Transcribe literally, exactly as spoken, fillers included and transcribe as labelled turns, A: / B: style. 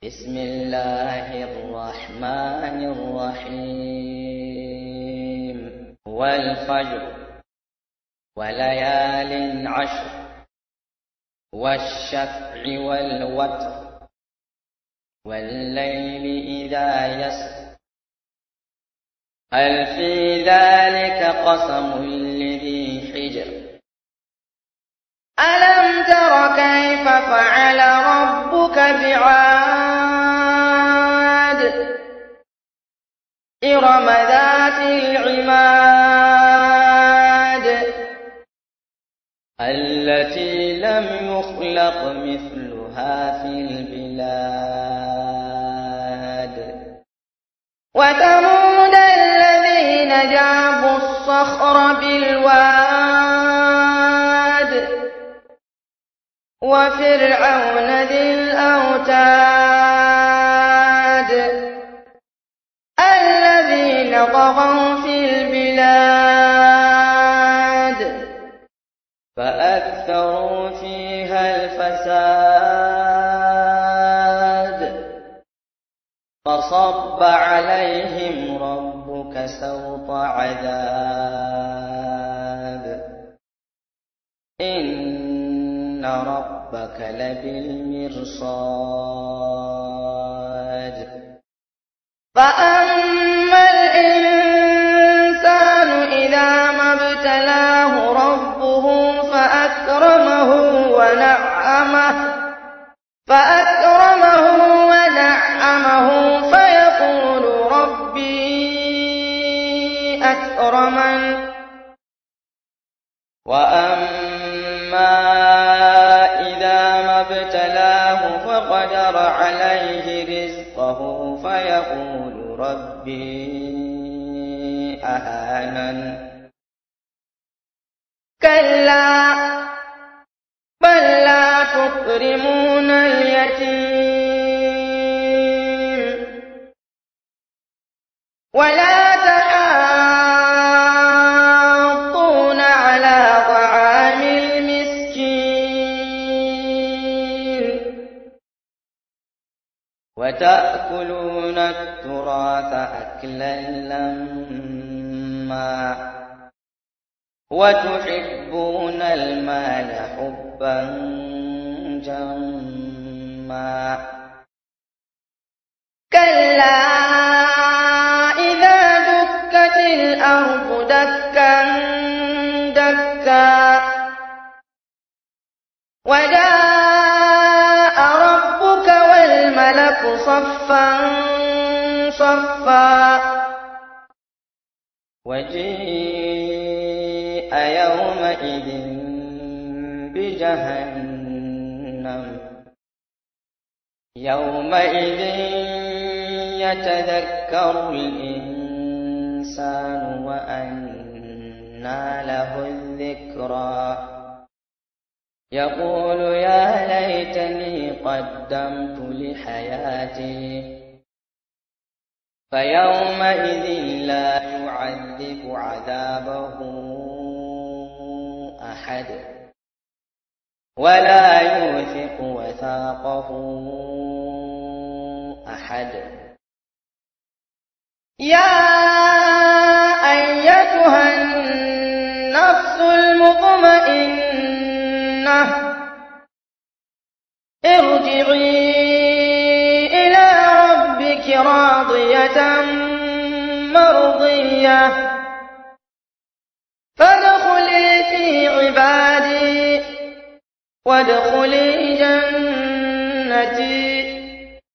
A: بسم الله الرحمن الرحيم والفجر وليال عشر والشفع والوتر والليل إذا يسر هل في ذلك قسم لذي حجر ألم تر كيف فعل ربك بعاد إرم ذات العماد التي لم يخلق مثلها في البلاد وثمود الذين جابوا الصخر بالواد وفرعون ذي الأوتاد الذين طغوا في البلاد فأكثروا فيها الفساد فصب عليهم ربك سوط عذاب إن ربك لبالمرصاد فأما الإنسان إذا ما ابتلاه ربه فأكرمه ونعمه فأكرمه ونعمه فيقول ربي أكرمن وأما إذا ما ابتلاه فقدر عليه رزقه فيقول ربي أهانن كلا بل لا تكرمون اليتيم ولا تحاضون على طعام المسكين وتأكلون التراث أكلا لما وتحبون المال حبا جما كلا إذا دكت الأرض دكا دكا وجاء ربك والملك صفا صفا وجيء يومئذ بجهنم يومئذ يتذكر الإنسان وأنى له الذكرى يقول يا ليتني قدمت لحياتي فيومئذ لا يعذب عذابه أحد ولا يوثق وثاقه أحد يا أيتها النفس المطمئنة ارجعي إلى ربك راضية مرضية فادخلي في عبادي وادخلي جنتي